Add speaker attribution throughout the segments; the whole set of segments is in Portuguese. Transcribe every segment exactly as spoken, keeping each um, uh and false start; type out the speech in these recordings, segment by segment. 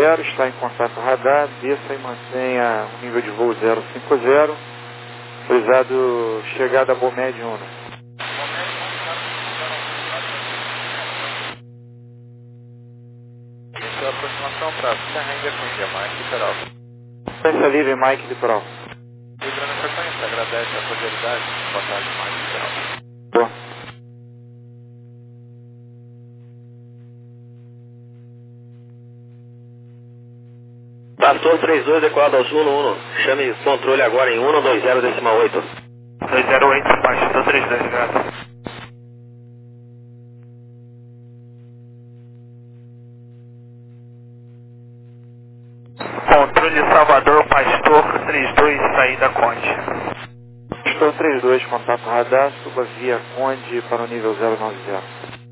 Speaker 1: zero, está em contato radar, desça e mantenha o nível de voo zero cinco zero, frisado chegada a Bomed Uno.
Speaker 2: Isso é a aproximação para Serra Índia com Índia, Mike Litoral.
Speaker 1: Pensa livre, Mike Litoral.
Speaker 2: Librando a frequência, agradece a cordialidade. Boa tarde, Mike Litoral.
Speaker 1: Boa.
Speaker 3: Pastor trinta e dois, decolado ao sul, Uno. Chame o controle agora em cento e vinte decimal oito.
Speaker 2: dois zero oito, Pastor trinta e dois, graças. Controle Salvador, Pastor trinta e dois, saída Conde.
Speaker 1: Pastor trinta e dois, contato radar, suba via Conde para o nível zero nove zero.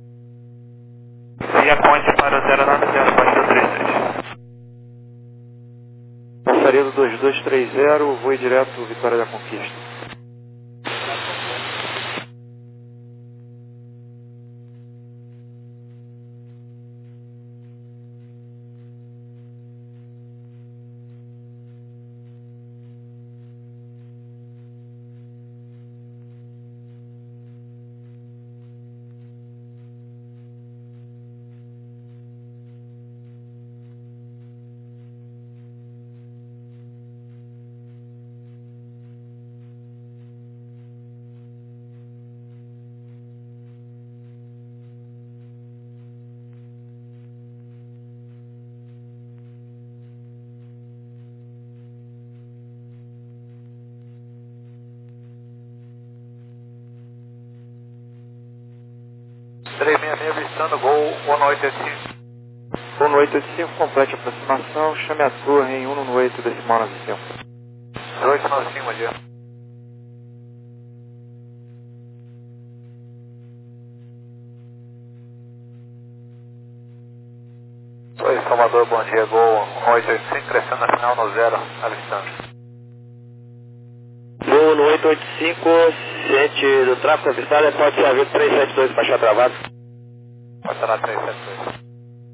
Speaker 2: Via Conde para o zero nove zero, Pastor trinta e dois.
Speaker 1: Passaria do dois dois três zero, voo direto Vitória da Conquista.
Speaker 2: três seis seis, avistando Gol cento e oitenta e cinco.
Speaker 1: cento e oitenta e cinco, complete a aproximação, chame a torre em cento e oito decimal nove cinco.
Speaker 2: dois nove cinco, bom dia. Oi, Salvador, bom dia, Gol cento e oitenta e cinco, crescendo na final no zero, avistando.
Speaker 3: Gol no oito oito cinco, ciente do tráfego avistado, pode ser havido trezentos e setenta e dois, baixar travado.
Speaker 2: Pode estar na trezentos e setenta e dois.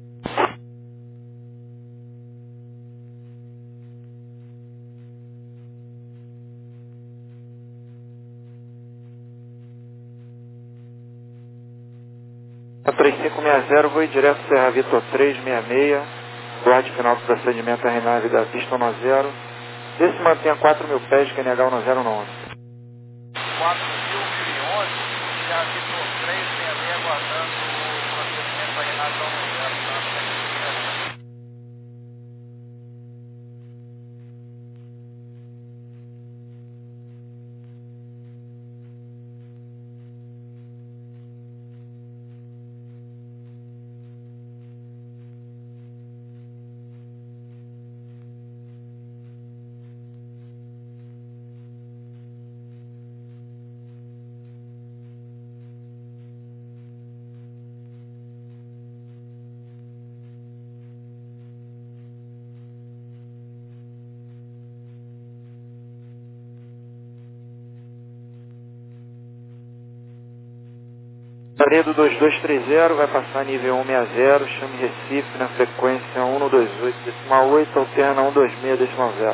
Speaker 1: A três cinco seis zero, voo direto Serra Vitor três seis seis, guarde final do procedimento R nove da pista um zero, desce mantenha quatro mil pés, Q N H um zero um onze.
Speaker 2: quatro mil e onze, já Vitor três seis seis, aguardando o procedimento aí na zona zero, tá?
Speaker 1: Laredo dois dois três zero, vai passar nível cento e sessenta, chame Recife na frequência cento e vinte e oito decimal oito, alterna cento e vinte e seis decimal zero.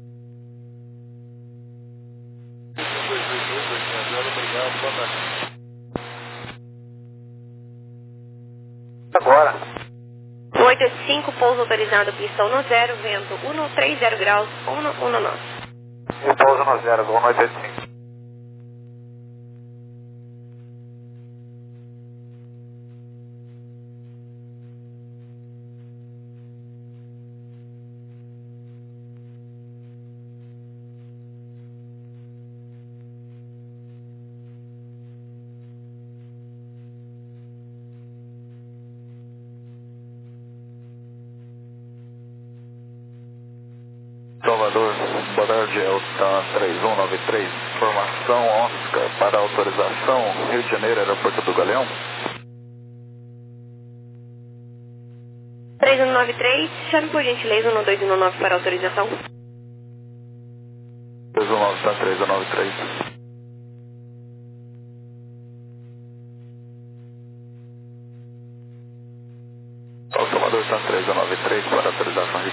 Speaker 2: Agora.
Speaker 4: oito oito cinco, pouso autorizado, pista um zero, vento cento e trinta graus, cento e dezenove.
Speaker 2: E pouso no zero, Gol cento e oitenta e cinco.
Speaker 5: Salvador, boa tarde, é o TAM três um nove três, formação Oscar para autorização, Rio de Janeiro, aeroporto do Galeão.
Speaker 4: três um nove três, chame por gentileza um dois um nove para autorização.
Speaker 5: três um nove, TAM três um nove três. Salvador, TAM três um nove três para autorização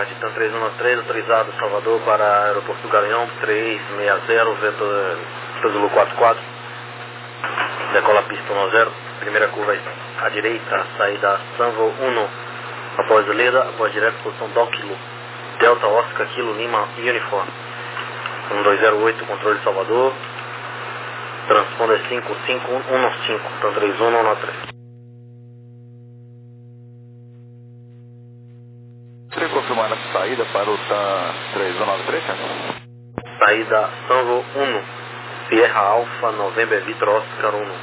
Speaker 3: tarde, TAM três um três, autorizado Salvador para Aeroporto do Galeão, três seis zero, vento Zulu quatro quatro, decola pista um zero, primeira curva à direita, saída Sanvo um, após Leda, após direto, posição D O Kilo, Delta Oscar, Kilo Lima, Uniform, um dois zero oito, controle Salvador, transponder cinco cinco um cinco, TAM três um um três.
Speaker 5: Você confirmar a saída para o TAM três um nove três, né?
Speaker 3: Saída Sanvo um, Sierra Alpha, November Vitor Oscar um.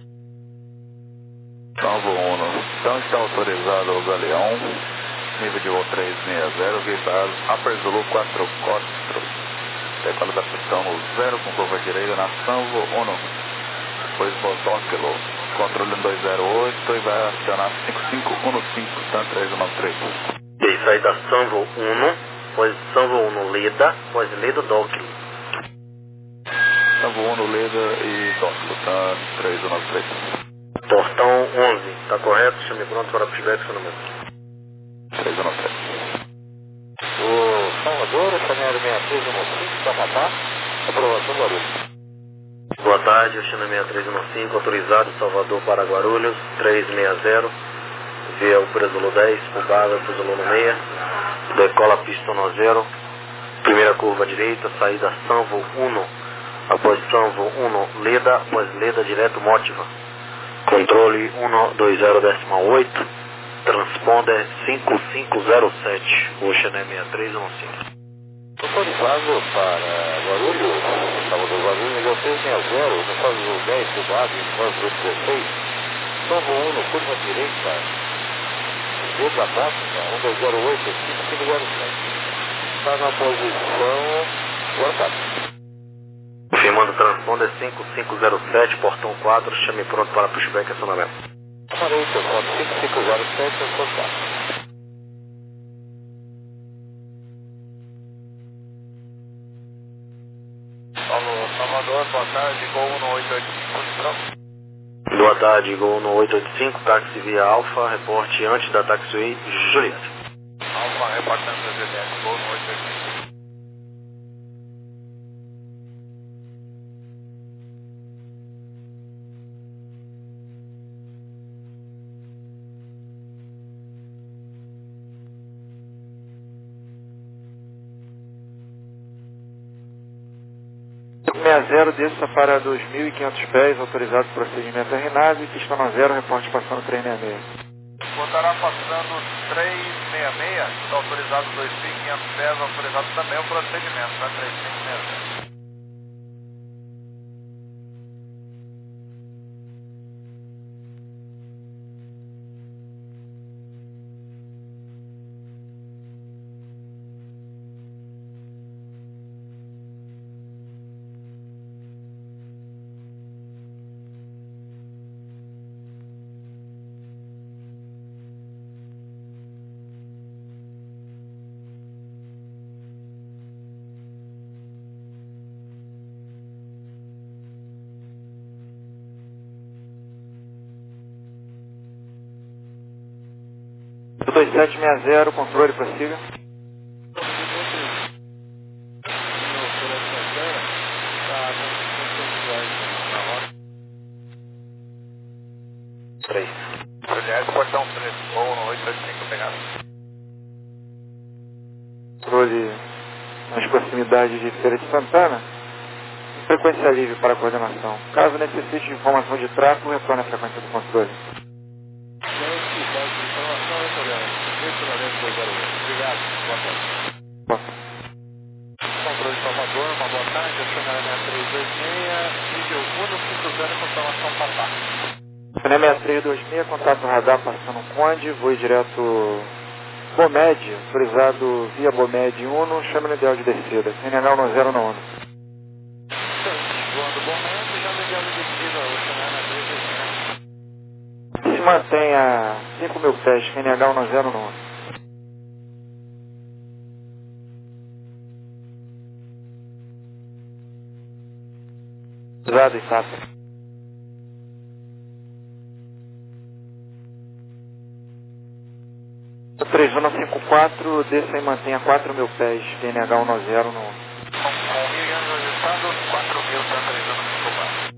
Speaker 5: Sanvo um, então está autorizado o Galeão, nível de voo três seis zero, visado Upper Zulu quatro quatro, decola da pistão no zero com curva direita na Sanvo um, depois botão Kilo, controle um dois zero oito e vai acionar cinco cinco um cinco, TAM três um nove três.
Speaker 3: E saída Sanvo um, pois Sanvo um Leda, pois Leda D O Kilo.
Speaker 5: Sanvo um, Leda e Dócilo, TAM três um nove três.
Speaker 3: Portão onze, está correto? Chame pronto para pushback, seu número.
Speaker 5: três um nove três.
Speaker 1: O Salvador, Chanel seis três um cinco, para matar, aprovação Guarulhos.
Speaker 3: Boa tarde, o China seis três um cinco, autorizado Salvador para Guarulhos, três seis zero, via o Zulu dez, Pulgada, Zulu seis, decola pista um zero, primeira curva à direita, saída Sanvo um, após Sanvo um, Leda, após Leda, direto Motiva, controle um dois zero oito, transponder cinco cinco zero sete, o China seis três um cinco.
Speaker 1: Autorizado para Guarulhos, Salvador Guarulhos, nível seis seis zero, no código dez, Pulgada, no código dezesseis, Sanvo um, curva direita, Leda Motiva, um dois zero oito, cinco cinco zero sete. Está na posição quatro.
Speaker 3: Confirmando transponder cinco cinco zero sete, portão quatro, chame pronto para pushback, acionamento.
Speaker 1: Parei, seu ponto cinco cinco zero sete, portão quatro.
Speaker 2: Alô, Salvador, boa tarde, Gol um oito oito cinco,
Speaker 3: Boa tarde, Gol um oito oito cinco, táxi via Alfa, reporte antes da taxiway Juliette.
Speaker 2: Alfa, reportando da Z D S, Gol um oito oito cinco.
Speaker 1: seis zero, desça para dois mil e quinhentos pés, autorizado procedimento R nave, pista no zero, reporte passando três seis seis.
Speaker 2: Botará passando três seis seis, está autorizado dois mil e quinhentos pés, autorizado também o procedimento, tá? três cinco seis zero.
Speaker 1: dois sete seis zero, controle, prossiga.
Speaker 3: três.
Speaker 2: Juliette, portão três, Gol um oito oito cinco, pegado.
Speaker 1: Controle nas proximidades de Feira de Santana. Frequência livre para coordenação. Caso necessite de informação de tráfego, retorne à frequência do controle.
Speaker 2: Obrigado, boa tarde.
Speaker 1: Bom,
Speaker 2: Controle de Salvador, uma boa tarde, eu sou na seis três dois seis, nível um cinco zero, confirmação Papá.
Speaker 1: China seis três dois seis, contato radar passando Conde, voo direto Bomed, autorizado via Bomed um, chame no ideal de descida, N H um zero no um.
Speaker 2: Voando Bomed, já no ideal de descida, o China três dois seis.
Speaker 1: Se mantenha cinco mil pés, N H um zero no um. Usado e fácil.
Speaker 6: três zero cinco quatro, desça e mantenha quatro mil pés, T N H um zero no...
Speaker 2: Com mil e ajustando, quatro mil, tá? três zero cinco quatro.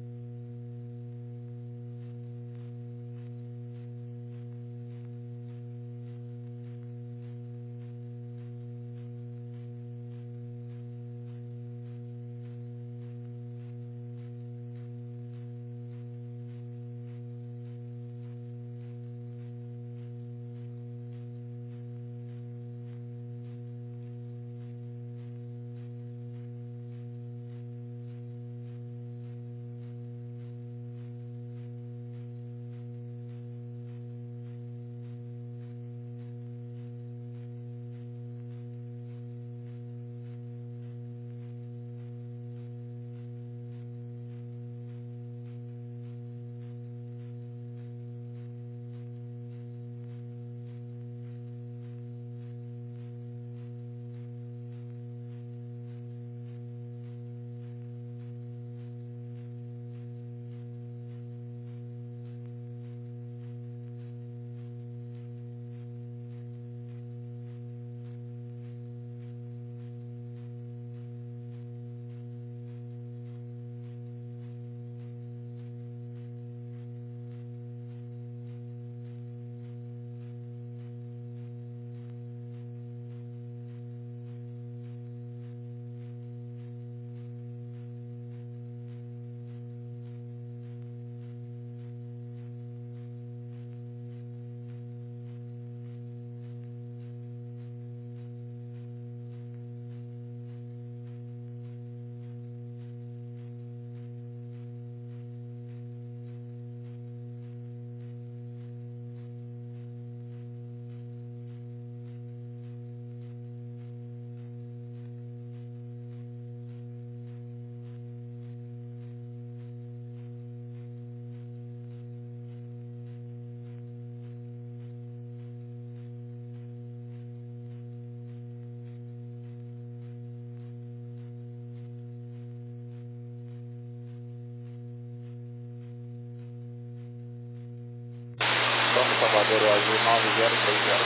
Speaker 5: Salvador Azul nove zero três zero.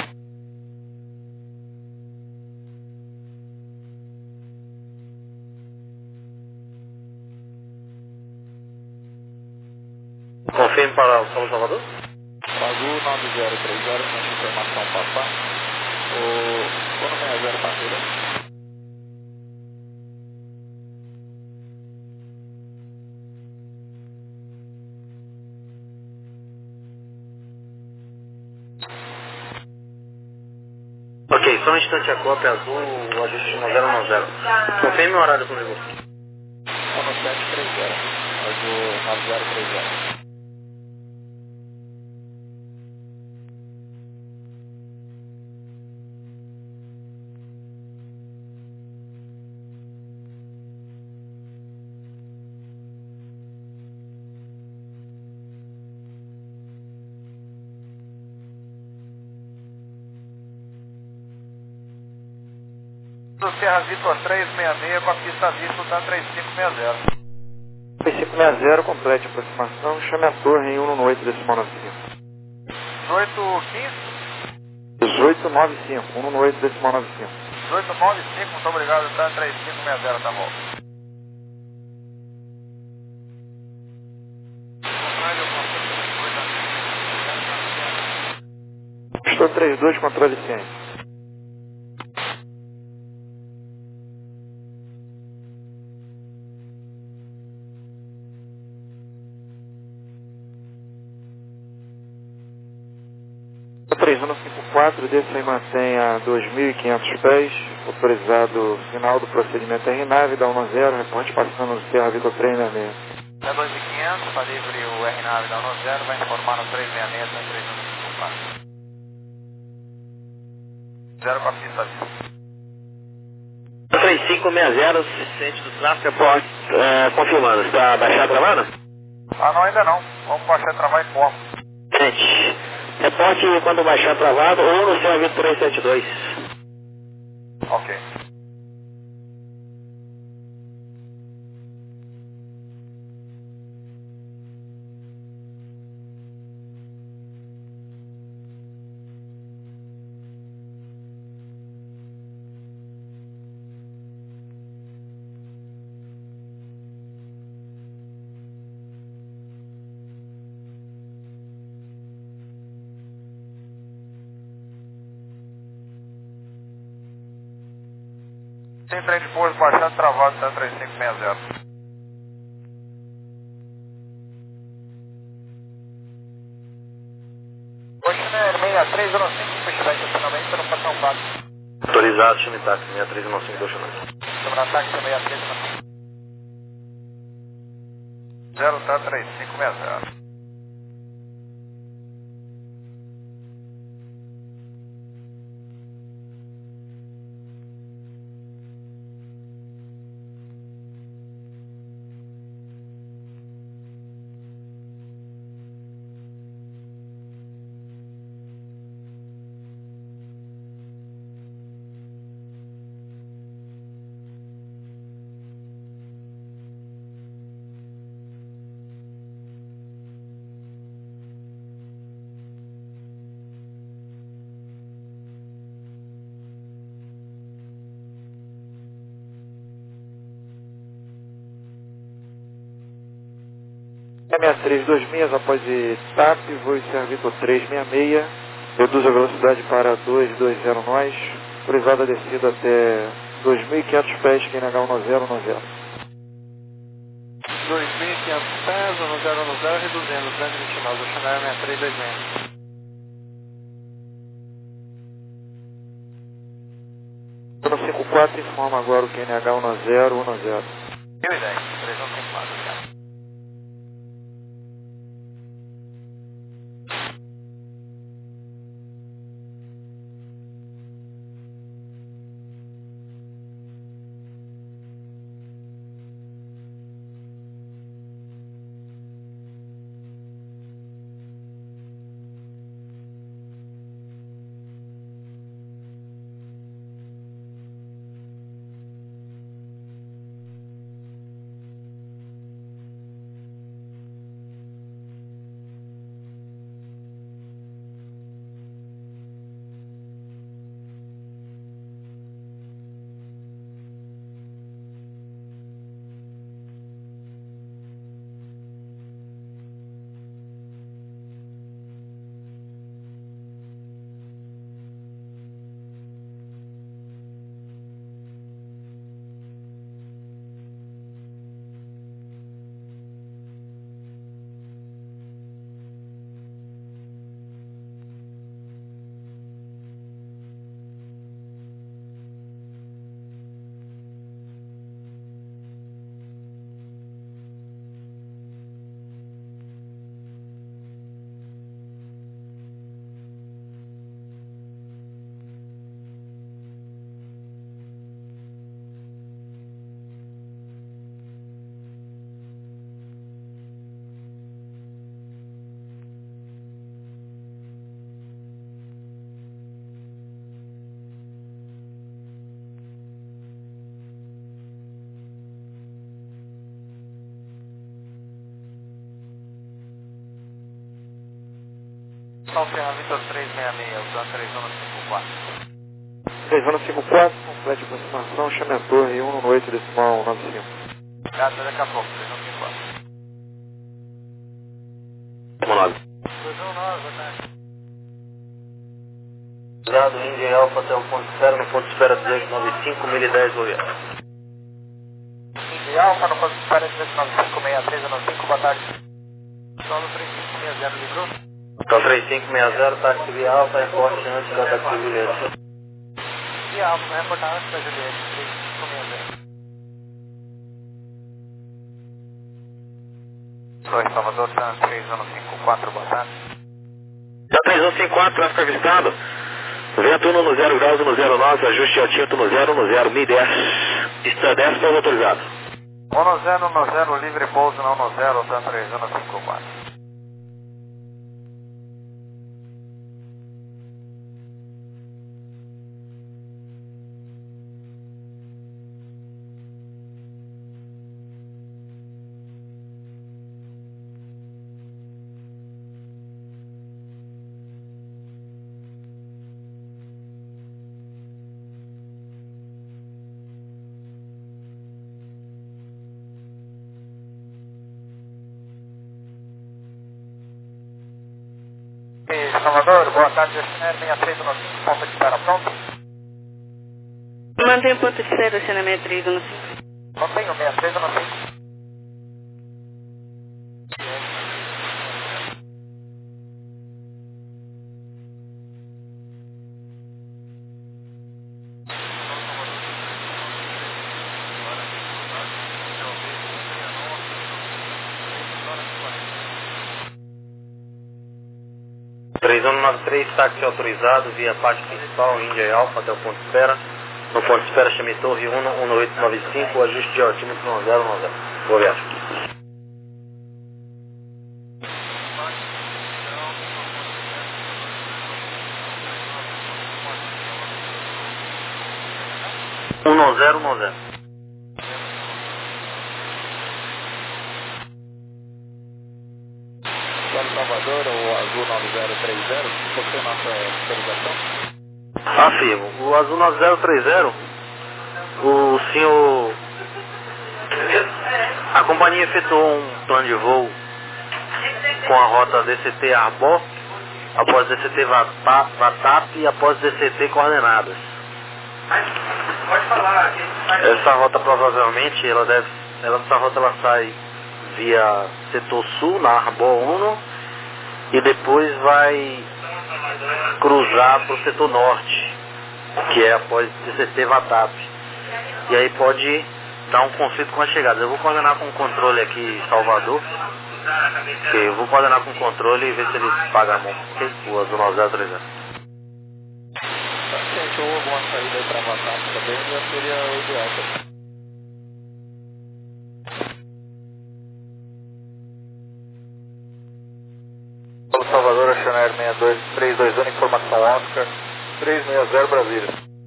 Speaker 3: Confirme para o São Salvador.
Speaker 5: Azul nove zero três zero, com informação papá. O Sono seis zero parceiro.
Speaker 3: Ok, só um instante a cópia azul, o ajuste nove zero nove zero. Confirme o horário comigo.
Speaker 5: Sono sete três zero, Azul nove zero três zero.
Speaker 2: Do Serra Vitor três seis seis com a pista vista da três cinco seis zero.
Speaker 6: três cinco seis zero, complete a aproximação, chame a torre em um oito decimal nove cinco.
Speaker 2: dezoito quinze?
Speaker 6: dezoito nove cinco, um oito decimal nove cinco.
Speaker 2: dezoito nove cinco, muito obrigado, tá? três cinco seis zero, tá bom.
Speaker 6: Estou trinta e dois, controle ciência. três um cinco quatro, desça e mantenha dois mil e quinhentos pés, autorizado final do procedimento R nave, da um a zero, reporte passando no Serra Vitor três seis seis.
Speaker 2: É dois mil e quinhentos, está livre o R nave da um a zero, vai informar no três seis seis, tá? três um cinco quatro. Zero com a pista vista.
Speaker 3: três cinco seis zero, assistente do tráfego, reporte, é, confirmando, está baixado travada?
Speaker 2: Ah, não, ainda não. Vamos baixar e travar em forma.
Speaker 3: Gente, reporte quando baixar travado ou no Serra Vitor três sete dois.
Speaker 2: Ok. Tem trem de pouso baixado travado, tá três cinco seis zero. Oceaner seis três zero cinco, pushback estacionamento no Patão quatro.
Speaker 3: Autorizado, Chimitaxi, seis três zero cinco do Oceaner.
Speaker 2: Chimitaxi seis três zero cinco. zero tá três cinco seis zero.
Speaker 6: seis três dois milhas após TAP, voo Servitor três seis seis, reduz a velocidade para duzentos e vinte nós, autorizada a descida até dois mil e quinhentos pés, Q N H um zero um zero.
Speaker 2: dois mil e quinhentos pés, um zero um zero, reduzindo, duzentos e vinte nós, Oceaner seis três dois seis.
Speaker 6: Ano cinco quatro informa agora o Q N H um zero um zero.
Speaker 2: mil e dez, três um cinco quatro, obrigado. São Servitor três seis seis, usando três um cinco quatro.
Speaker 6: três um cinco quatro, complete aproximação, chame a torre um oito decimal nove cinco.
Speaker 2: Gata, daqui a pouco, três um cinco quatro.
Speaker 3: Vamos lá.
Speaker 2: dois um nove, boa tarde.
Speaker 3: Obrigado, Índia Alfa até o ponto de espera, no ponto de espera dezoito nove cinco, mil e dez, Goiás.
Speaker 2: Índia Alfa, no ponto de espera dezoito nove cinco, seis três nove cinco, boa tarde. Solo três cinco seis zero, livrou?
Speaker 3: Então três cinco seis zero, táxi via Alfa, reporte antes da táxi Juliette.
Speaker 2: Via Alfa, vai reportar antes da Juliette, três cinco seis zero. Oi, Salvador, San três um cinco quatro, boa tarde.
Speaker 3: três um cinco quatro, tráfego avistado. Vento um no zero graus, no zero nove, ajuste altinto no zero no zero, mil e dez. Pista dez, pouso autorizado.
Speaker 2: um zero um zero, livre pouso não no zero, San três um cinco quatro. Salvador, boa tarde, seis três um cinco, ponto de espera pronto?
Speaker 7: mantém o ponto de espera, Oceana sessenta e três um cinco.
Speaker 2: Mantenho sessenta e três um cinco.
Speaker 3: três um nove três, táxi autorizado via parte principal, Índia e Alfa até o ponto de espera. No ponto de espera, chame Torre um, um oito nove cinco, ajuste de altímetro um zero um zero. Boa viagem. um zero um zero.
Speaker 5: Salvador, o Azul nove zero três zero, você é nossa autorização?
Speaker 3: Afirmo, o Azul nove zero três zero, o senhor... A companhia efetuou um plano de voo com a rota D C T Arbor, após D C T Vatap e após D C T coordenadas.
Speaker 2: Pode falar.
Speaker 3: Essa rota provavelmente, ela deve, ela, essa rota ela sai via setor sul, na Arbor um, e depois vai cruzar para o setor norte, que é após D C T Vatap. E aí pode dar um conflito com a chegada. Eu vou coordenar com o controle aqui em Salvador, que eu vou coordenar com o controle e ver se ele paga a mão, ok? O Azul nove zero três zero.
Speaker 5: Se achou alguma saída aí para Vatap também, já seria o ideal. Salvador, Oceana sessenta e dois três dois um, informação Oscar, três seis zero Brasília.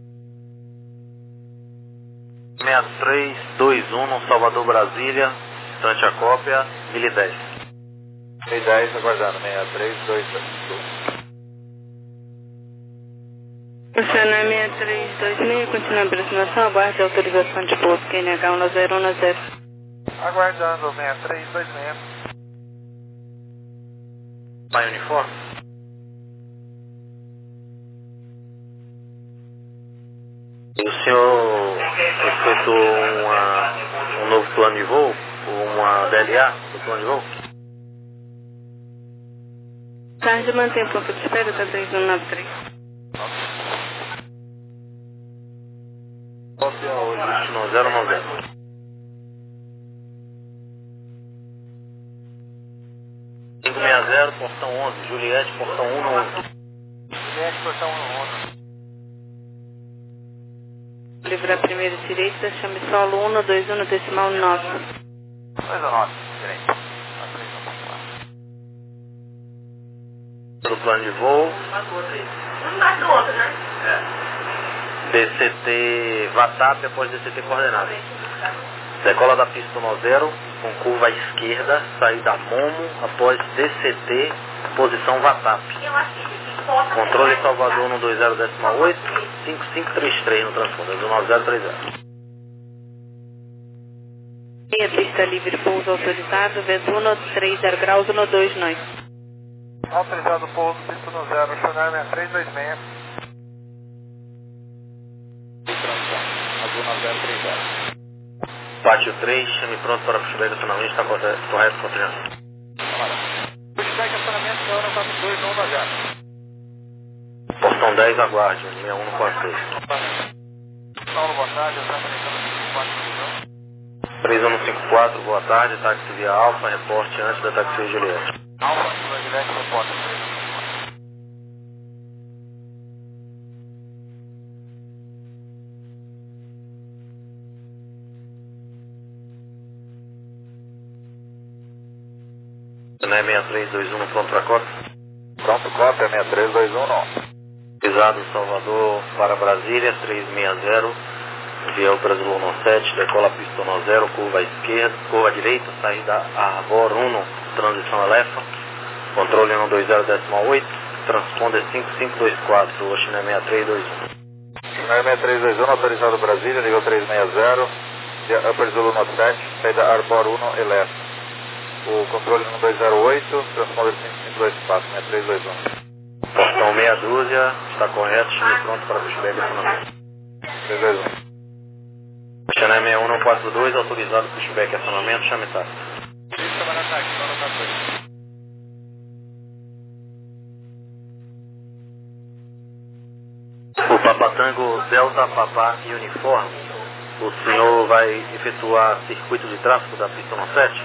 Speaker 3: sessenta e três dois um, no Salvador, Brasília, instante a cópia, mil e dez.
Speaker 5: mil e dez, aguardando, sessenta e três dois um.
Speaker 7: Oceana sessenta e três dois seis, continua a aproximação, aguarde a autorização de pouso, Q N H um zero um zero.
Speaker 2: Aguardando sessenta e três dois seis.
Speaker 3: Vai uniforme? O senhor efetuou uma, um novo plano de voo? Uma D L A do plano de voo?
Speaker 7: Tarde, mantém o ponto de espera, tá três um nove três.
Speaker 3: Cópia hoje, no zero nove zero. cinco seis zero, portão onze, Juliette, portão um no onze.
Speaker 2: Juliette, portão um no onze.
Speaker 7: Livrar primeiro direita, chame solo um dois um, decimal nove.
Speaker 2: dois nove, direito.
Speaker 3: Do plano de voo.
Speaker 4: Um embaixo do outro, né?
Speaker 3: É. D C T Vatap após D C T coordenada. Decola da pista um zero, com curva à esquerda, saída Momo, após D C T, posição Vatap. Controle Salvador um dois zero decimal oito, cinco cinco três três no transponder, do nove zero três zero.
Speaker 7: E a pista livre, pouso autorizado, vento um três zero graus, um dois nove.
Speaker 2: Autorizado pouso, pista um zero, Oceana sessenta e três dois seis.
Speaker 5: Azul nove zero três zero.
Speaker 3: Pátio três, chame pronto para puxar estacionamento, está correto, correto, confiança.
Speaker 2: Pushback estacionamento, Oceana quatro dois um na Jata.
Speaker 3: Portão dez, aguarde, sessenta e um no quarto seis.
Speaker 2: Paulo, boa tarde, Oceana cinco quatro.
Speaker 3: três um cinco quatro, boa tarde, táxi via Alfa, reporte antes da taxi Juliette.
Speaker 2: Alfa, Juliette, reporta.
Speaker 3: sessenta e três dois um, pronto para cota?
Speaker 5: Pronto, cópia, sessenta e três dois um, não.
Speaker 3: Pisado Salvador para Brasília, três seis zero, via o Brasil um sete, decola pista um zero, curva à esquerda, curva à direita, saída Arbor um, transição Elefa, controle um dois zero decimal oito, transponder cinco cinco dois quatro, Oceana sessenta e três dois um.
Speaker 5: sessenta e três dois um, autorizado Brasília, nível três seis zero, via Upper Zulu um sete, saída Arbor um, Elefa. O controle um dois zero oito, transponder cinco cinco dois quatro, sessenta e três dois um.
Speaker 3: Portão meia dúzia, está correto, chame pronto para puxar estacionamento.
Speaker 5: três dois um.
Speaker 3: Xané seis um não quatro dois, autorizado pushback e acionamento, chame táxi.
Speaker 2: Isso, trabalhar táxi, não tá dois.
Speaker 3: O Papatango Delta Papá e Uniforme, o senhor vai efetuar circuito de tráfego da pista sete?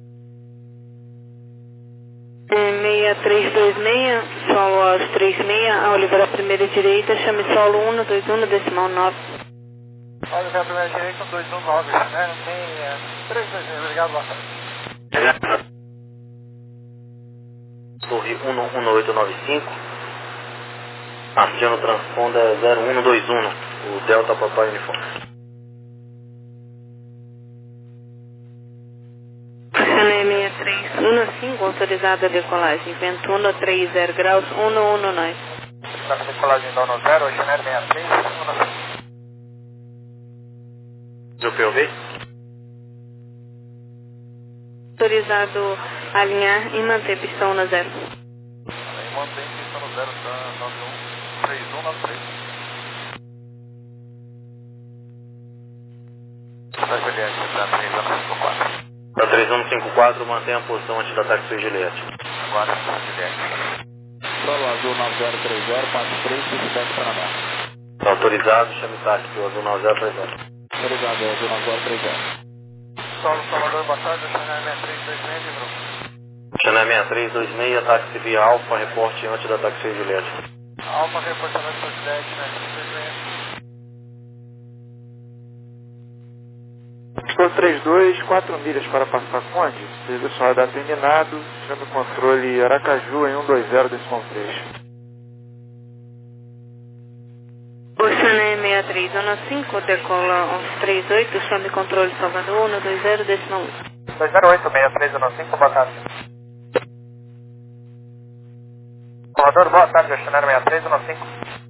Speaker 7: É seis três dois seis, solo aos três seis, a Oliveira primeira direita, chame solo um dois um, decimal nove.
Speaker 2: Oliveira primeira direita, dois um nove, né? Não tem... É, três dois seis, obrigado, boa tarde.
Speaker 3: Torre um um oito nove cinco, aciona o transponder zero um dois um, o Delta Papai Uniforme.
Speaker 7: Xané seis três um cinco, autorizada a decolagem, vento um trinta graus, um um nove.
Speaker 2: Está na decolagem da um zero, Xané seis três um cinco.
Speaker 3: Do P O V?
Speaker 7: Autorizado a alinhar e manter pistão no zero.
Speaker 2: Aí mantém pistão no zero, tá nove um três um nove três. Tá, Juliette, tá três um cinco quatro.
Speaker 3: Da três um cinco quatro, mantenha a posição antes da táxi Juliette.
Speaker 2: Agora, Juliette.
Speaker 5: Solo azul nove zero três zero, quatro três, pushback Paraná.
Speaker 3: Tá autorizado, chame táxi, o azul nove zero três zero.
Speaker 5: Autorizado, azul nove zero três zero.
Speaker 2: Solo Salvador, boa tarde, Xané seis três dois seis, de grupo.
Speaker 3: Xané seis três dois seis, táxi via Alfa, reporte antes da táxi Juliette.
Speaker 2: Alfa, reportamento para Juliette, Xané seis três dois seis.
Speaker 6: Estou três dois, quatro milhas para passar Conde. Serviço radar terminado. Chame o controle Aracaju em um dois zero, decimal três.
Speaker 7: O Xané seis três um cinco, decola onze trinta e oito, chame controle Salvador um dois zero, decimal um.
Speaker 2: dois zero oito, seis três um cinco, boa tarde. Salvador, boa tarde, Xané seis três um cinco.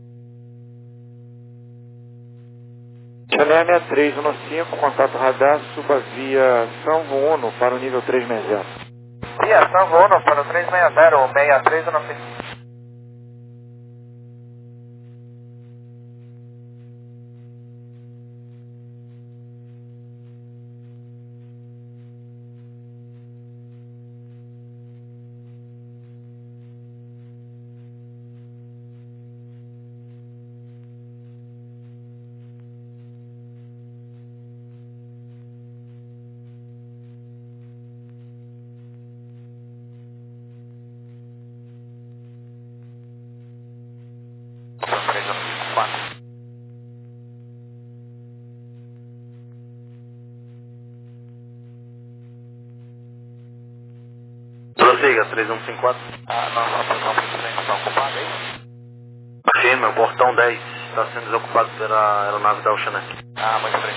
Speaker 6: Xané seis três um cinco, contato radar, suba via São Uno para o nível três seis zero.
Speaker 2: Via São Uno para o três seis zero, seis três um cinco.
Speaker 3: Prossiga, três um cinco quatro.
Speaker 2: Ah, não, não, não, não, está ocupado aí?
Speaker 3: Firme, o portão dez está sendo desocupado pela aeronave da Xané.
Speaker 2: Ah, muito bem.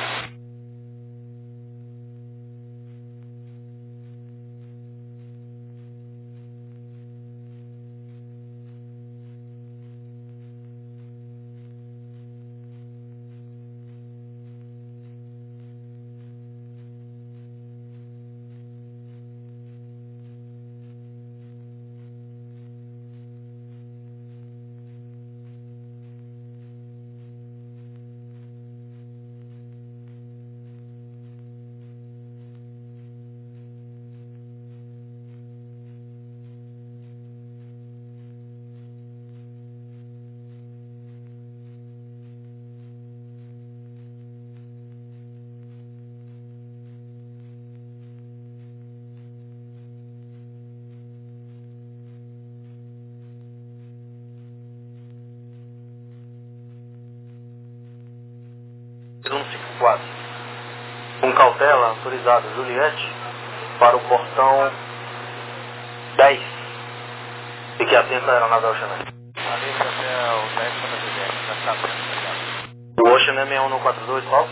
Speaker 3: um cinco quatro. Com cautela, autorizado Juliette para o portão dez. Fique atento à aeronave da Xané.
Speaker 2: Ali até o dez para a Juliette, já está atento, obrigado.
Speaker 3: O Xané seis um não quatro dois, qual?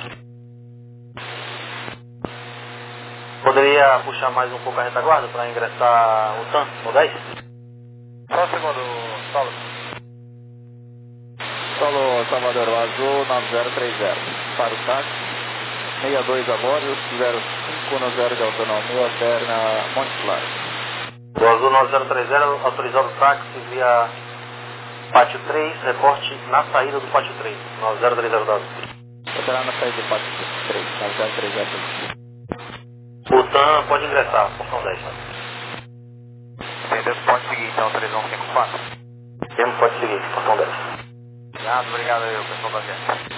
Speaker 3: Poderia puxar mais um pouco a retaguarda para ingressar o T A M no dez?
Speaker 2: Só um segundo, Solo.
Speaker 5: Solo Salvador, azul nove zero três zero. Para o táxi, seis dois a bordo, zero cinco no zero de autonomia, alterna Monte Claro.
Speaker 3: O azul nove zero três zero, autorizado o táxi via Pátio três, reporte na saída do Pátio três, nove zero três zero.
Speaker 5: Operar na saída do Pátio três. três, nove zero três zero.
Speaker 3: O T A M pode ingressar, portão dez.
Speaker 2: Entendeu? Pode seguir então, três um cinco quatro.
Speaker 3: Temo pode seguir, portão dez.
Speaker 2: Obrigado, obrigado aí, o pessoal da gente.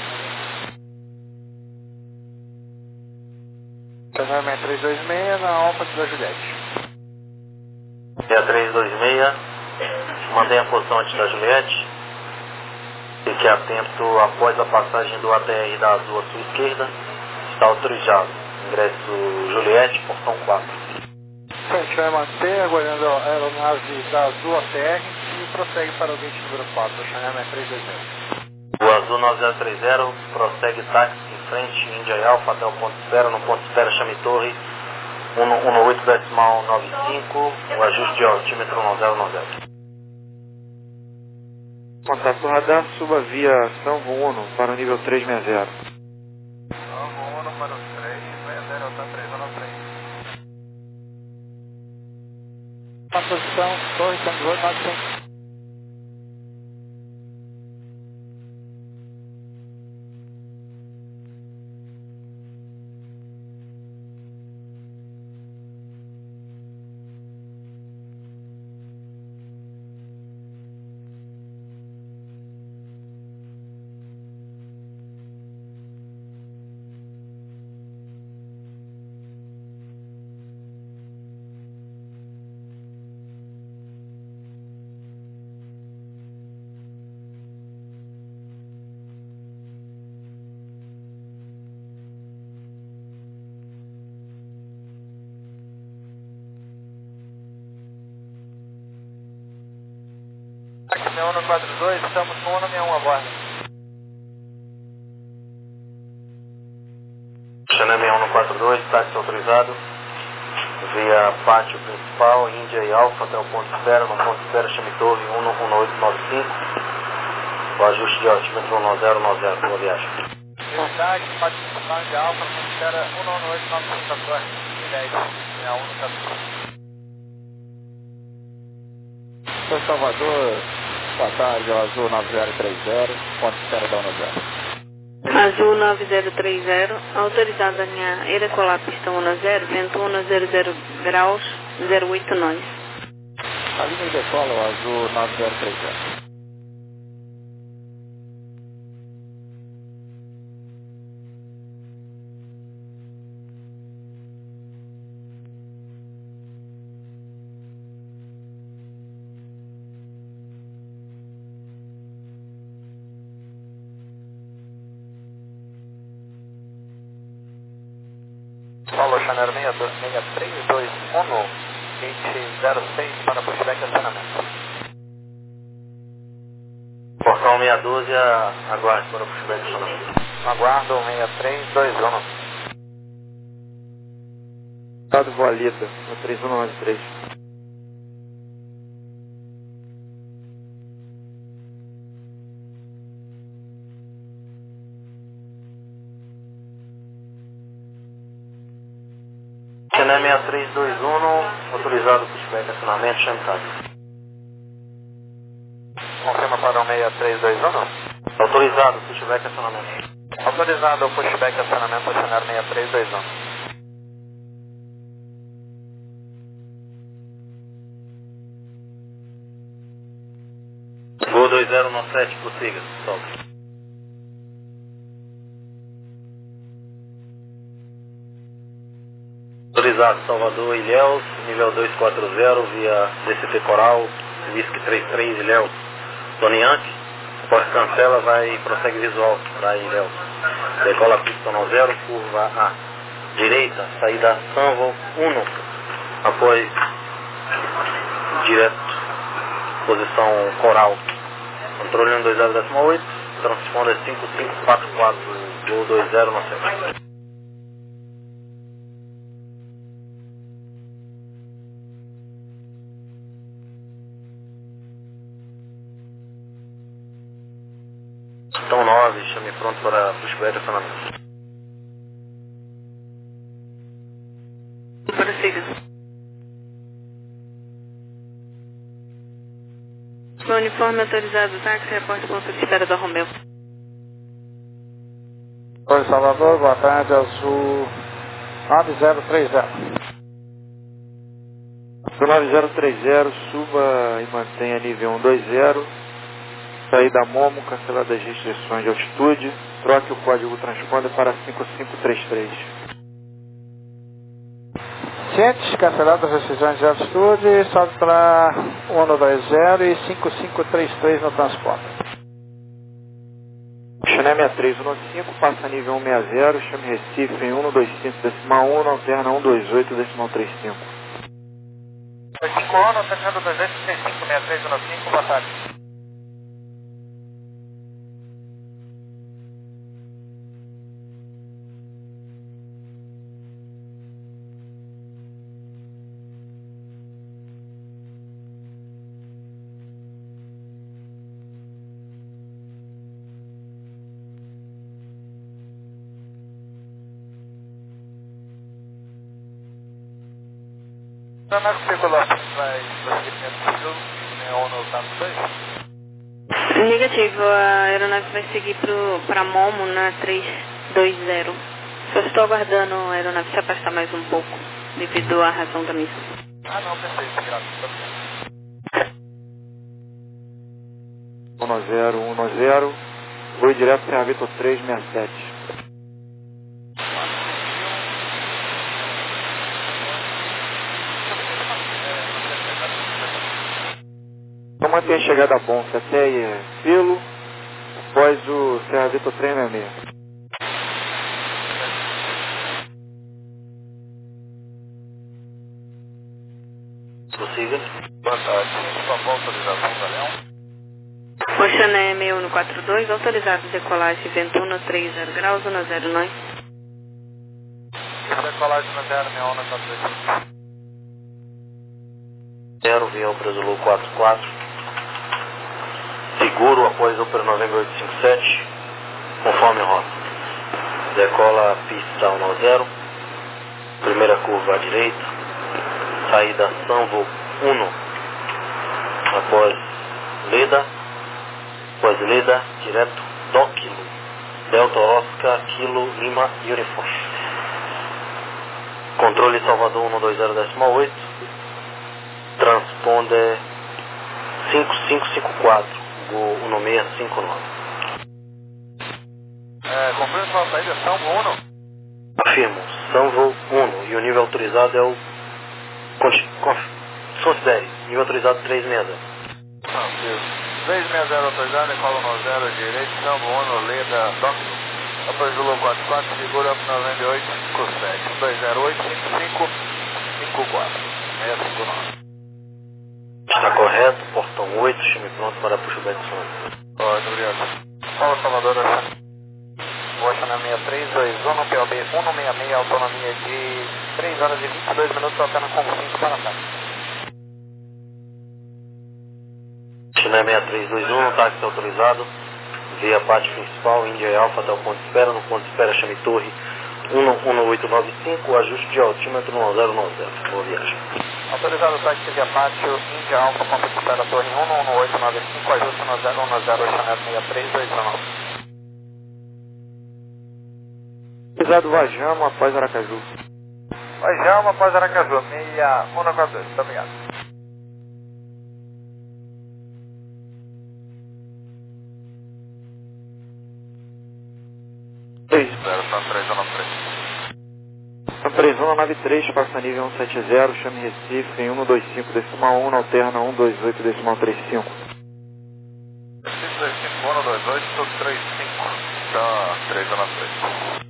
Speaker 6: Cessna três dois seis na Alfa da Juliette.
Speaker 3: seis três dois seis, mantenha a posição antes da Juliette. Fique atento após a passagem do A T R da Azul à sua esquerda. Está autorizado. Ingresso Juliette, portão quatro.
Speaker 6: Então, a gente vai manter, aguardando a aeronave da Azul A T R e prossegue para o gate número quatro, o Cheyenne três dois seis.
Speaker 3: O Azul nove zero três zero prossegue táxi em frente, Índia e Alfa até o ponto de espera. No ponto de espera, chame torre um oito decimal nove cinco, o ajuste de altímetro nove zero nove zero.
Speaker 6: Contato radar, suba via Sanvo Uno para o nível três seis zero.
Speaker 2: Sanvo Uno para o três seis zero, tá três um três.
Speaker 6: Na posição, torre Tango oito nove cinco.
Speaker 2: Táxi seis um quatro dois, estamos com o Uno sessenta e um a bordo.
Speaker 3: Cheyenne seis um quatro dois, táxi autorizado. Via pátio principal, Índia e Alfa até o ponto de espera. No ponto de espera, chame torre um oito nove cinco. O ajuste de altímetro nove zero nove zero. Boa viagem.
Speaker 2: Unidade, pátio principal, Índia Alfa, ponto de espera um oito nove cinco, a torre dez, seis um no caminho.
Speaker 5: Sou Salvador, boa tarde, o Azul nove zero três zero, ponto de espera da Uno zero.
Speaker 7: Azul nove zero três zero, autorizado a linha Erecolar pistão Uno zero, vento um zero zero graus, zero oito nós.
Speaker 5: A linha de decola, o Azul nove zero três zero.
Speaker 2: Paulo Cheyenne seis três dois um, gate zero seis para pushback acionamento.
Speaker 3: Portão meia dúzia, aguarde para o pushback acionamento.
Speaker 2: Aguardo seis três dois um.
Speaker 6: Estado Voalida, no três um nove três.
Speaker 3: Cheyenne seis três dois um, autorizado pushback acionamento, chame táxi.
Speaker 2: Confirma para o seis três dois um.
Speaker 3: Autorizado pushback acionamento.
Speaker 2: Autorizado o pushback acionamento a Cheyenne seis três dois um.
Speaker 3: Gol dois zero nove sete, prossiga, solta. Autorizado Salvador, Ilhéus, nível dois quatro zero, via D C T Coral, Whisky três três, Ilhéus, Tony Yankee. Após cancela, vai prossegue visual para Ilhéus. Decola pista nove zero, curva A. Direita, saída Sanvo um. Após direto, posição Coral. Controle um dois zero decimal oito, transponder cinco cinco quatro quatro, Gol dois zero nove sete. Então nove, chame pronto para pushback acionamento.
Speaker 7: Prossiga. O uniforme autorizado, táxi, reporte ponto de espera da Romeu.
Speaker 2: Oi, Salvador, boa tarde, Azul nove zero três zero.
Speaker 6: Azul nove zero três zero, suba e mantenha nível um dois zero. Saída Momo, cancelada as restrições de altitude. Troque o código transponder para cinco cinco três três.
Speaker 2: Cientes, cancelado as restrições de altitude, sobe para um dois zero e cinco cinco três três no transporte.
Speaker 6: Chané sessenta e três quinze, passa nível cento e sessenta, chame Recife em cento e vinte e cinco decimal um, alterna cento e vinte e oito decimal trinta e cinco.
Speaker 2: cinco um, alterna dois oito seis cinco seis três cinco, boa tarde. Não é que você coloca para prosseguimento neon no T A M dois?
Speaker 7: Negativo, a aeronave vai seguir para Momo na três dois zero. Só estou aguardando a aeronave se afastar mais um pouco, devido à razão da missão.
Speaker 2: Ah não, perfeito, graças.
Speaker 6: um zero um zero, voo direto para Vitor três seis sete. Então mantenha a chegada a Bonfim até Filo, após o Serra Vitor três seis seis.
Speaker 3: Possível.
Speaker 2: Boa tarde, sua volta autorização da Leão.
Speaker 7: Oxané seis um quatro dois, autorizado decolagem vento um três zero graus, um zero nove.
Speaker 2: Decolagem na zero seis um quatro dois.
Speaker 3: zero, via para Zulu quatro quatro. Seguro após o Opera November oito cinco sete, conforme rota. Decola pista um zero, primeira curva à direita, saída Sanvo um, após Leda, após Leda, direto Dóquilo, Delta Oscar, Kilo, Lima, Uniform. Controle Salvador um dois zero decimal oito, transponder cinco cinco cinco quatro. O um seis cinco nove.
Speaker 2: É, confirma sua saída, São um.
Speaker 3: Afirmo, Sanvo um e o nível autorizado é o... Considere, nível autorizado três seis zero.
Speaker 2: três seis zero autorizado, decola um zero direito, São um, Leda, Dóquilo. Após Zulu quatro quatro, segura nove oito cinco sete, um dois zero oito cinco cinco cinco quatro, seis cinco nove.
Speaker 3: Está correto, portão oito, chame pronto para puxo o Betson.
Speaker 2: Pode, obrigado. Fala, Salvador, Oxa na sessenta e três dois um, P O B cento e sessenta e seis, autonomia de três horas e vinte e dois minutos, alterna com cinco para cá.
Speaker 3: China sessenta e três dois um, táxi autorizado, via parte principal, Índia Alfa até o ponto de espera, no ponto de espera chame Torre um oito nove cinco, ajuste de altímetro um zero nove zero, boa viagem.
Speaker 2: Autorizado o táxi via pátio, Índia Alfa, ponto de espera, Torre um oito nove cinco, ajuste um zero um zero, Chanel sessenta e três dois um.
Speaker 6: Autorizado Vajama, após Aracaju.
Speaker 2: Vajama, após Aracaju, seis um quatro dois, muito obrigado. zero, São três um nove três.
Speaker 6: São três um nove três, passa nível cento e setenta, chame Recife em cento e vinte e cinco decimal um, alterna cento e vinte e oito decimal trinta e cinco.
Speaker 2: Recife dois cinco um dois oito três cinco, tá três um nove três.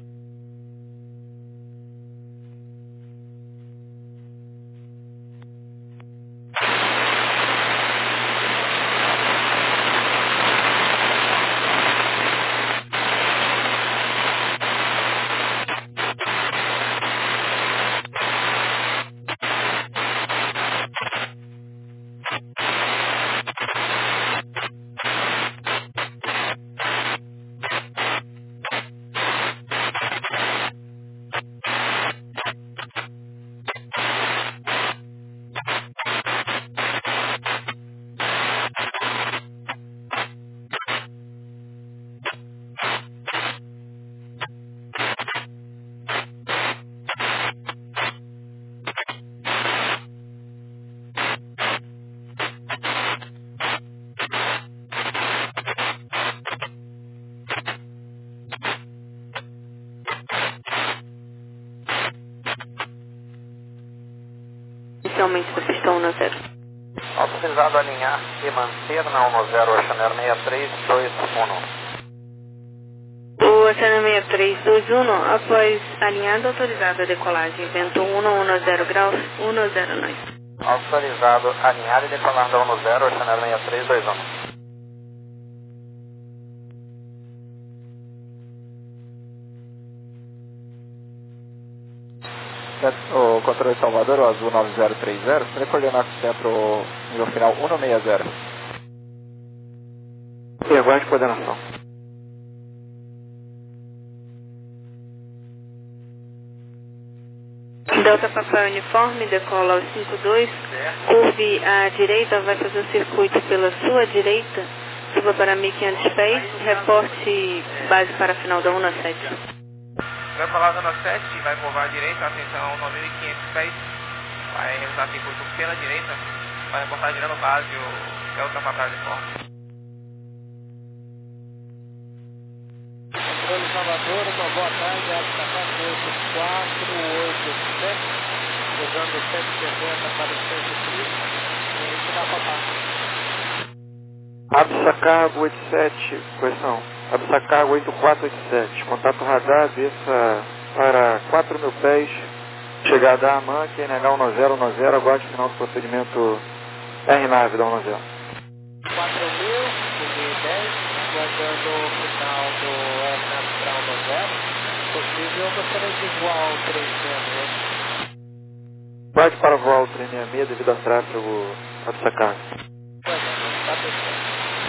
Speaker 7: oficialmente da pista um zero.
Speaker 3: Autorizado a alinhar e manter na um zero, Ocean Air seis três dois um.
Speaker 7: O Oceano seis três dois um, após alinhado, autorizado a decolagem, vento um um zero graus, um zero nove.
Speaker 3: Autorizado a alinhar e decolar da um zero, Ocean Air seis três dois um.
Speaker 5: O controle de Salvador, o azul nove zero três zero, para coordenar com o centro nível final um seis zero.
Speaker 6: Aguarde coordenação.
Speaker 7: Delta Papai Uniforme, decola aos cinco dois, curve à direita, vai fazer o circuito pela sua direita, suba para mil e quinhentos pés, reporte base para a final da um sete.
Speaker 2: Vai para a zona sete, vai curvar à direita, atenção, nove mil e quinhentos pés, vai realizar circuito pela direita, vai reportar girando base o Delta Papai Uniforme.
Speaker 8: Controle Salvador, uma boa tarde, A B S A C oito quatro oito sete, usando sete setenta para o centro frio, e a gente dá para passar.
Speaker 6: A B S A Cargo oitenta e sete, correção, A B S A Cargo oito quatro oito sete, contato radar, desça para quatro mil pés, chegada a Aman, Q N H um zero um zero, aguarde final do procedimento R nave da um zero.
Speaker 8: quatro mil, dez, aguardando o final do R nave para um zero, possível eu gostaria de voar o três seis seis.
Speaker 6: Aguarde para voar o três seis seis devido a tráfego A B S A Cargo.
Speaker 8: Pois é, não está pensando.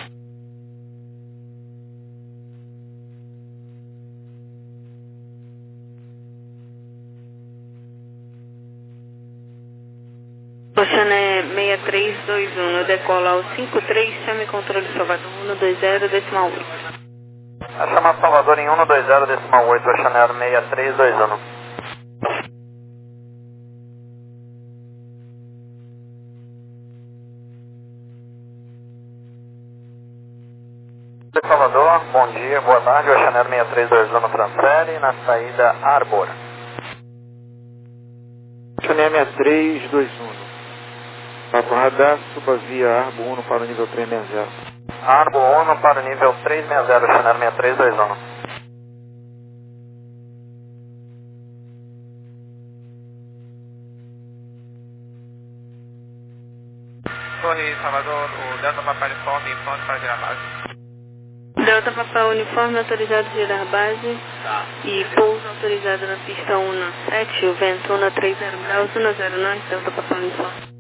Speaker 7: Oceano seis três dois um, decola ao cinco três, chame controle Salvador um dois zero, decimal oito.
Speaker 3: A chamada Salvador em um dois zero, decimal oito, Ocean Air seis três dois um. Salvador, bom dia, boa tarde, Ocean Air seis três dois um transfere na saída Arbor.
Speaker 6: Ocean seis três dois um. Papo radar, suba via Arbo um para o nível três seis zero.
Speaker 3: Arbo um para o nível três seis zero, Ocean Air seis três dois um.
Speaker 2: Torre Salvador, o Delta Papai Uniforme em pronto para girar base.
Speaker 7: Delta Papai Uniforme autorizado a girar base e pouso autorizado na pista um sete, o vento um três zero graus, um zero nove, Delta Papai Uniforme.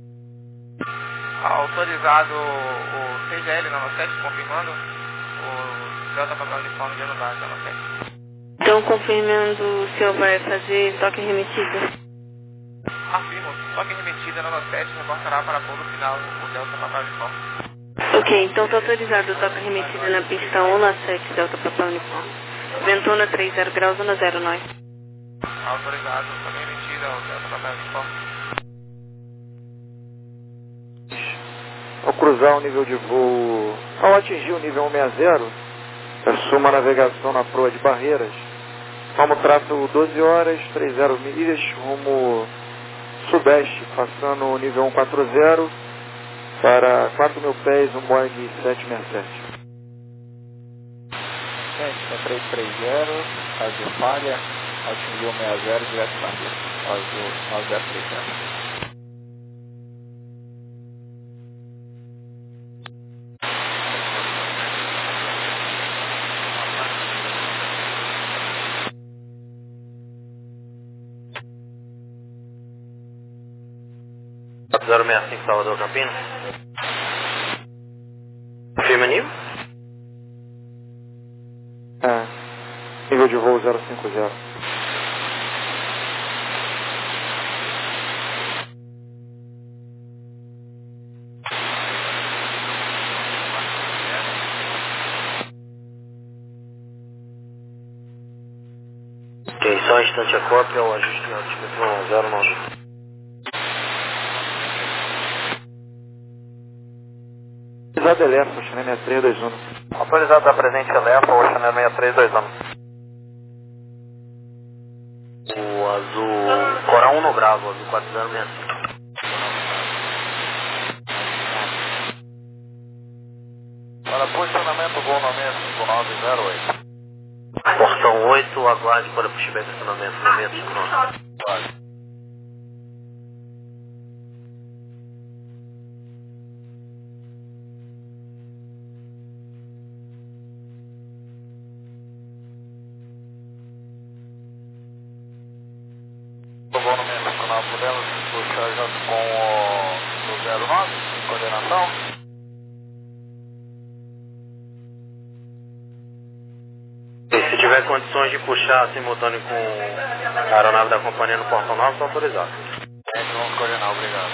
Speaker 2: Autorizado o C G L na sete, confirmando o Delta Papai Uniforme girando base na sete.
Speaker 7: Então, confirmando, o senhor vai fazer toque remetido?
Speaker 2: Afirmo, toque remetida na sete, reportará para pouso final o Delta Papai Uniforme.
Speaker 7: Ok, então está autorizado o toque remetido na pista um sete, Delta Papai Uniforme. Vento um três zero graus, um zero nove.
Speaker 2: Autorizado, toque remetida ao Delta Papai Uniforme.
Speaker 6: Ao cruzar o nível de voo, ao atingir o nível cento e sessenta, assuma a navegação na proa de Barreiras. Toma o tráfego doze horas, trinta milhas, rumo sudeste, passando o nível cento e quarenta para quatro mil pés, um Boeing sete seis sete.
Speaker 5: Gente, três três zero, azul falha, atingiu sessenta, direto para aqui, azul nove zero três zero.
Speaker 3: zero seis cinco Salvador Campinas. Firme nível?
Speaker 6: É, nível de voo zero cinco zero.
Speaker 3: Ok, só um instante a cópia, o ajuste na altitude zero nove.
Speaker 6: Autorizado Elefa, Ocean seis três dois um.
Speaker 3: Autorizado a presente Elefa, Ocean seis três dois um. O azul Coral um no Bravo, azul quatro zero seis cinco. aguarde para pushback de acionamento no momento sincronônico.
Speaker 2: Vou no mesmo canal, podemos puxar junto com o, o zero nove, coordenação?
Speaker 3: E se tiver condições de puxar simultâneo com a aeronave da companhia no portão nove, está autorizado.
Speaker 2: É, vamos coordenar, obrigado.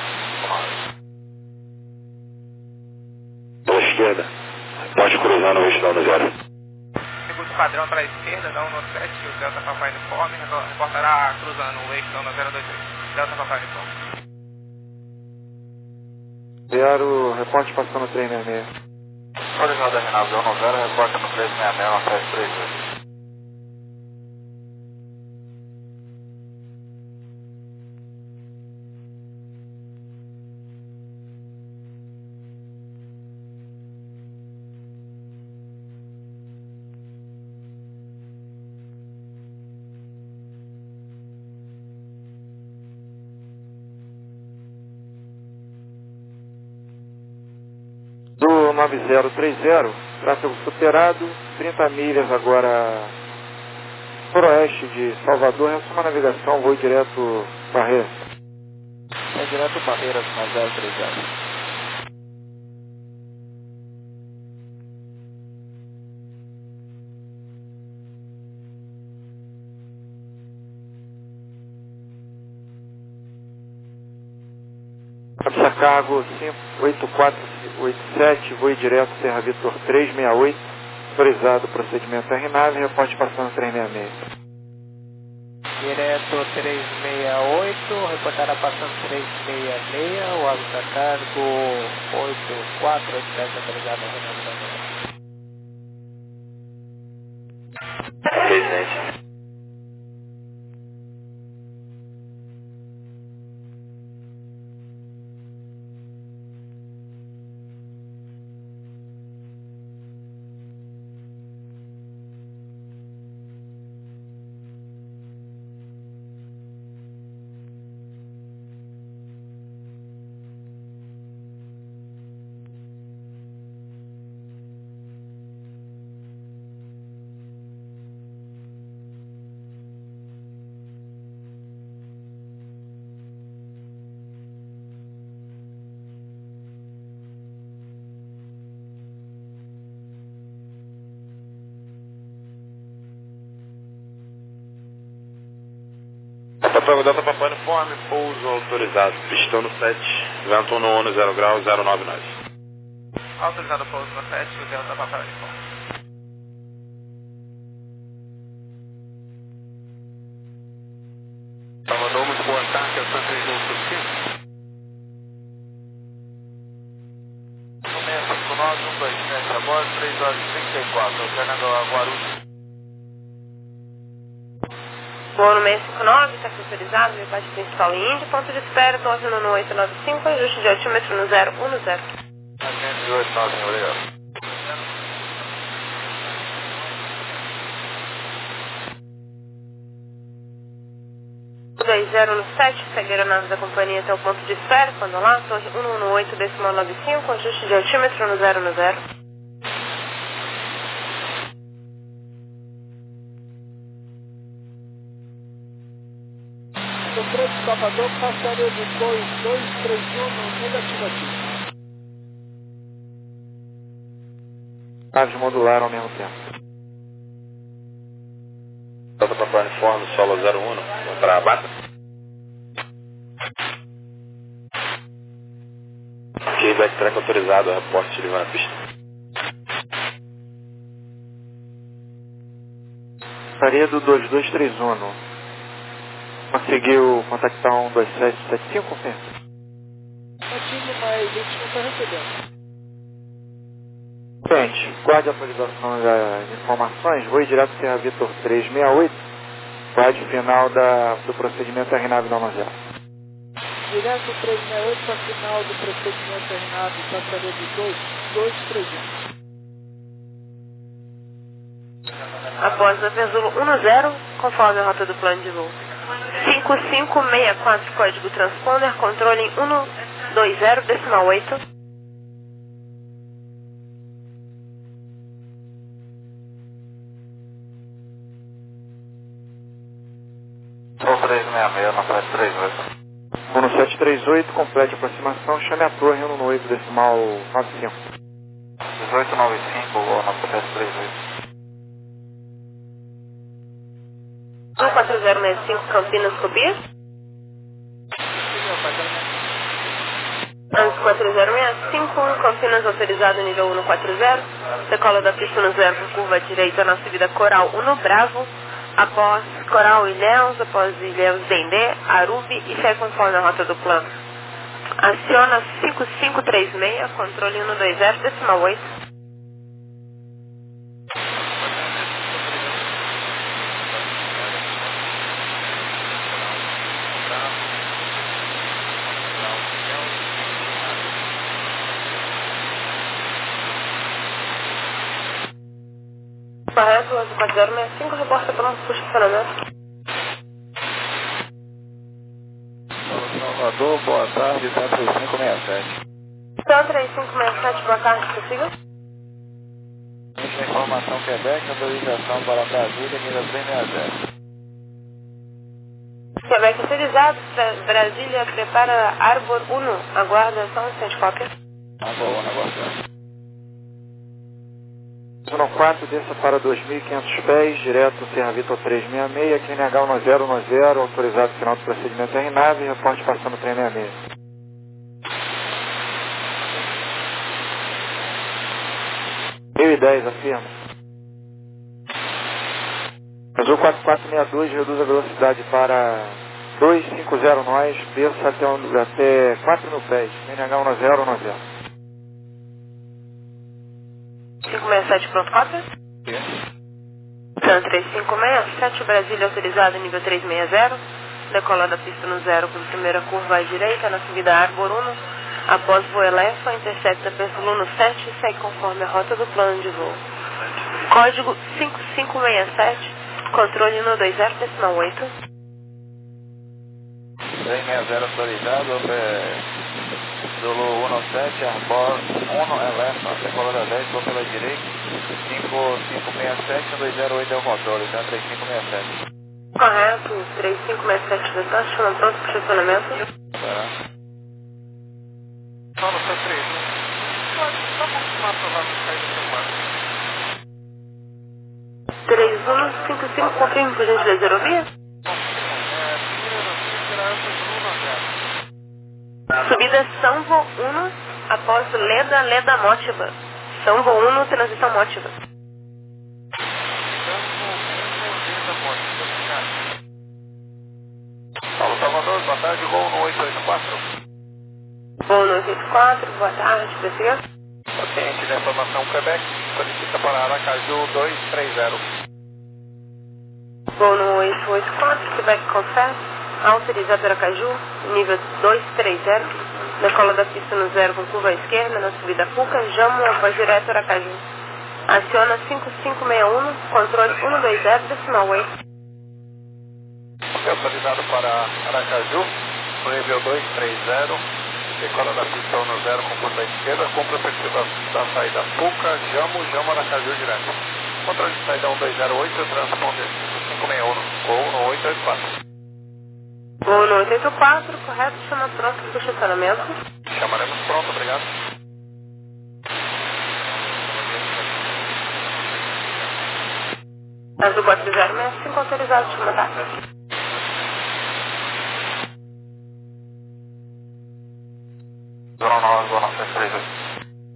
Speaker 1: Pela esquerda, pode cruzar no eixo da zero.
Speaker 9: Segundo padrão para a esquerda, da um sete, o Delta Papai Uniforme, reportará cruzando o eixo da zero dois três. Delta Papai Uniforme.
Speaker 6: Zero, reporte passando três seis seis.
Speaker 2: Autorizado R nove um zero, reporta no três seis seis, no sete três dois.
Speaker 6: Do nove zero três zero, tráfego superado, trinta milhas agora noroeste de Salvador, reassuma a navegação, voo direto Barreiras.
Speaker 5: É direto Barreiras na zero três zero.
Speaker 6: Capsa Cargo cinco oito quatro oito sete, voo direto Serra Vitor três seis oito, autorizado procedimento R nove, reporte passando três seis seis.
Speaker 8: Direto três seis oito, reportará passando três seis seis, o Capsa Cargo oito quatro oito sete, autorizado R nove.
Speaker 3: Presente.
Speaker 1: Papai Delta Papai Uniforme, pouso autorizado. Pistão no sete, vento no ONU zero grau, zero nove nove.
Speaker 9: Autorizado pouso no sete, o Delta Papai Uniforme.
Speaker 2: Salvador, muito boa tarde, é o Santa Cruz do Sul. No mesmo cinco nove um dois sete, a bordo, três horas e trinta e quatro, Fernando Guarulhos.
Speaker 4: Voo no seis cinco nove, está autorizado, meu base principal em Índia, ponto de espera nove um oito nove cinco, ajuste de altímetro no zero um zero.
Speaker 2: Agente oito nove, obrigado.
Speaker 4: dois zero no sete, segue a aeronave da companhia até o ponto de espera, quando lá, torre um um oito, decimal nove cinco, ajuste de altímetro no zero um zero.
Speaker 8: Sofreu de Salvador, passaria de dois dois três um, negativo aqui.
Speaker 6: Naves modularam ao mesmo tempo.
Speaker 1: Delta Papai Uniforme, solo zero um, vamos para a bata. Ok, backtrack autorizado, reporte de na pista.
Speaker 6: Estaria do dois dois três um. Conseguiu contactar um dois sete sete cinco, confirma?
Speaker 8: Motivo, mas a gente não está recebendo.
Speaker 6: Gente, guarde a atualização das informações, voo direto Serra Vitor três seis oito, guarde final da, do procedimento R nove da zero.
Speaker 8: Direto três seis oito para final do procedimento R nove, passaria de dois dois três um.
Speaker 4: Após a Azul um zero, conforme a rota do plano de voo. cinco cinco seis quatro, código transponder, controle em cento e vinte, decimal oito.
Speaker 5: Voo três seis seis, na sete três oito.
Speaker 6: Voo no sete três oito, complete a aproximação, chame a torre no oito, decimal nove cinco.
Speaker 5: dezoito noventa e cinco, voo na sete três oito.
Speaker 4: quatro zero seis cinco, Campinas, copia. Antes quatro zero seis cinco, Campinas autorizado nível um quatro zero, decola da pista no zero por curva direita na subida Coral um Bravo, após Coral Ilhéus, após Ilhéus Dendê, Arubi e segue conforme a rota do plano. Aciona cinco cinco três seis, controle cento e vinte, decimal oito. Correto, quatro zero seis cinco, reporta para um estacionamento.
Speaker 5: Salvador, boa tarde, T três cinco seis sete.
Speaker 4: T três cinco seis sete, boa tarde, possível?
Speaker 5: Informação Quebec, autorização para Brasília, nível três seis zero.
Speaker 4: Quebec autorizado, Brasília prepara Arbor um, aguarda só um instante, cópia.
Speaker 5: Arbor um, aguardando.
Speaker 6: Zona quatro, desça para dois mil e quinhentos pés, direto Serra Vitor trezentos e sessenta e seis, Q N H um zero um zero, autorizado final do procedimento R nave, reporte passando trezentos e sessenta e seis. mil e dez, afirma. Azul quatro quatro seis dois, reduz a velocidade para dois cinco zero nós, desça até, até quatro mil pés, Q N H um zero um zero.
Speaker 4: cinco seis sete, pronto, cópia? Tan três cinco seis sete, Brasília autorizado nível três seis zero, decola da pista no zero por primeira curva à direita, na subida Arbor um, após voo Elefa, intercepta pelo no sete e segue conforme a rota do plano de voo. Código cinco cinco seis sete, controle cento e vinte, decimal oito.
Speaker 5: três seis zero autorizado, é... Zulu um sete, Arbor um, Elefa, decola da dez, vou pela direita, cinco cinco seis sete, um dois zero oito é o controle, tá? três cinco seis sete.
Speaker 4: Correto, três cinco seis sete da taxa, chama pronto para o estacionamento.
Speaker 5: Tá.
Speaker 9: Só no C três, né? Pode só confirmar para lá no saída do quarto.
Speaker 4: três um cinco cinco, confirme por gentileza, aerovia? Subida São Vô um, após Leda, Leda Mótiva. São Vô um, transição Mótiva.
Speaker 5: Paulo Salvador, boa tarde, voo no oito oito quatro.
Speaker 4: Voo no oito oito quatro, boa tarde, prossiga.
Speaker 5: Paciente da informação Quebec, solicita para Aracaju dois três zero.
Speaker 4: Voo no oito oito quatro, Quebec Confess, autorizado Aracaju, nível dois três zero, decola da pista no zero com curva à esquerda, na subida Puca, Jamo, após direto Aracaju. Aciona cinco cinco seis um, controle cento e vinte, decimal oito.
Speaker 5: Autorizado para Aracaju, nível dois três zero, decola da pista no zero com curva à esquerda, cumpre o perfil da, da saída Puca, Jamo, Jamo, Aracaju direto. Controle de saída um dois zero oito, transponder cinco cinco seis um, voo no oito oito quatro.
Speaker 4: Voo no oito oito quatro, correto, chama pronto para o estacionamento.
Speaker 5: Chamaremos pronto, obrigado.
Speaker 4: Azul quatro zero seis cinco, autorizado, chama táxi.
Speaker 5: Zona nove, zona sete três oito.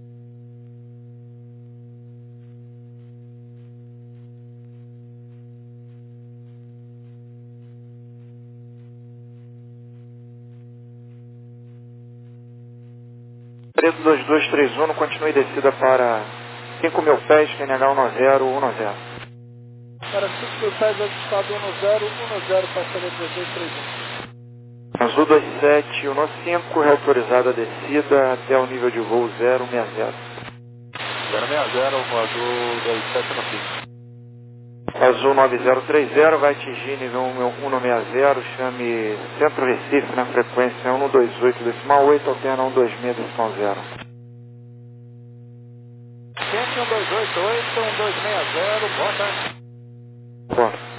Speaker 6: Preto dois dois três um, continue descida para cinco mil pés, Q N H um zero um zero.
Speaker 8: Para cinco mil pés, ajustado um zero um zero, passaria dois dois três um.
Speaker 6: Azul dois sete um cinco, reautorizada a descida até o nível de voo zero seis zero.
Speaker 5: zero seis zero, Azul dois sete um cinco.
Speaker 6: Azul nove zero três zero, vai atingir nível cento e sessenta, chame Centro Recife na frequência cento e vinte e oito decimal oito, alterna cento e vinte e seis decimal zero.
Speaker 8: Centro um dois oito oito, um dois seis zero, boa tarde.
Speaker 6: Boa.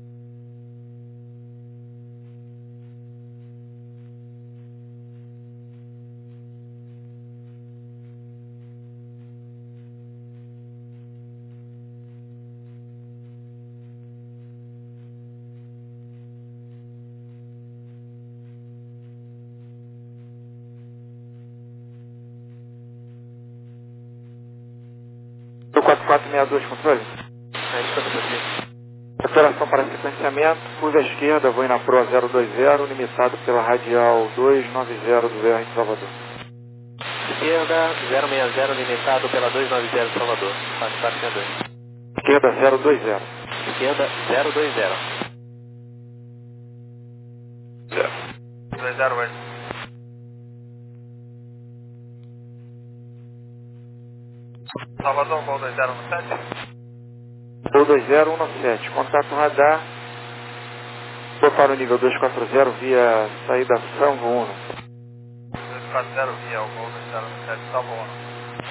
Speaker 6: Do quatro quatro seis dois, controle?
Speaker 2: É isso que eu preciso.
Speaker 6: Operação para sequenciamento, curva à esquerda, vou ir na Pro zero dois zero, limitado pela radial duzentos e noventa do V R de Salvador.
Speaker 2: Esquerda zero seis zero, limitado pela duzentos e noventa de Salvador. quatro quatro seis dois.
Speaker 6: Esquerda zero dois zero.
Speaker 2: Esquerda zero dois zero. dois zero oito. Salvador, voo dois zero um sete.
Speaker 6: Voo dois zero um sete, contato radar, vou para o nível duzentos e quarenta via saída Salvo um.
Speaker 2: duzentos e quarenta via o voo dois zero um sete, Salvo um.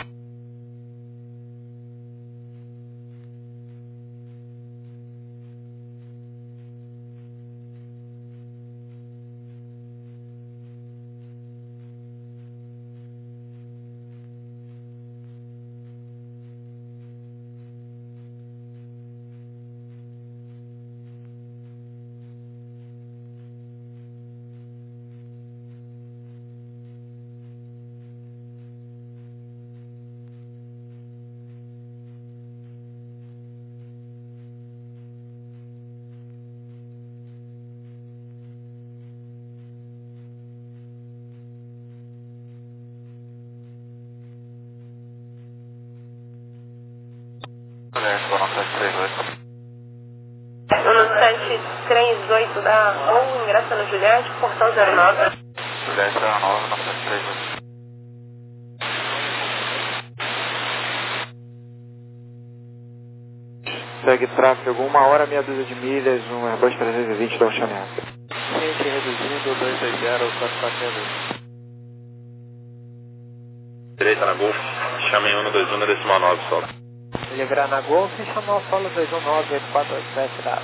Speaker 4: No sete três oito da Gol, ingressa no Juliette, portão zero nove.
Speaker 5: Juliette zero nove, nove sete três oito.
Speaker 6: Segue tráfego uma hora, meia dúzia de milhas, um Airbus trezentos e vinte da Ocean Air.
Speaker 2: Gente reduzindo, dois dois zero, quatro quatro seis dois.
Speaker 3: Direita na Golf, chame um dois um decimal nove, só.
Speaker 8: Livrar na Golf e chamar o solo dois um nove oito quatro oito sete da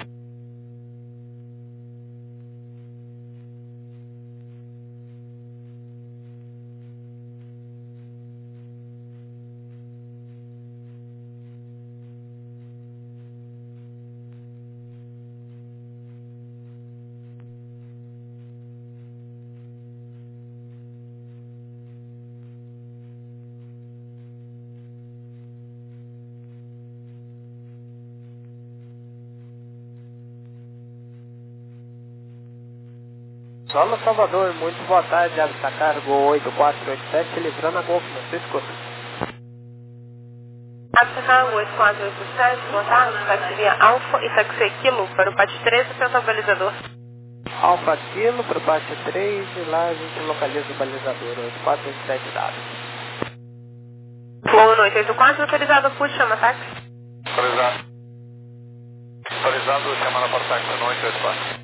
Speaker 8: Solo Salvador, muito boa tarde, Avista Cargo oito quatro oito sete, livrando a Golf, não se escuta.
Speaker 4: Avista Cargo oito quatro oito sete, boa tarde, táxi via Alfa e táxi Kilo para o P A T três, seu balizador.
Speaker 8: Alfa Kilo para o P A T três e lá a gente localiza o balizador, oito quatro oito sete W.
Speaker 4: Flow oito oito quatro, autorizado, puxa, chama táxi.
Speaker 2: Autorizado. Autorizado, chamada para o táxi no oito oito quatro.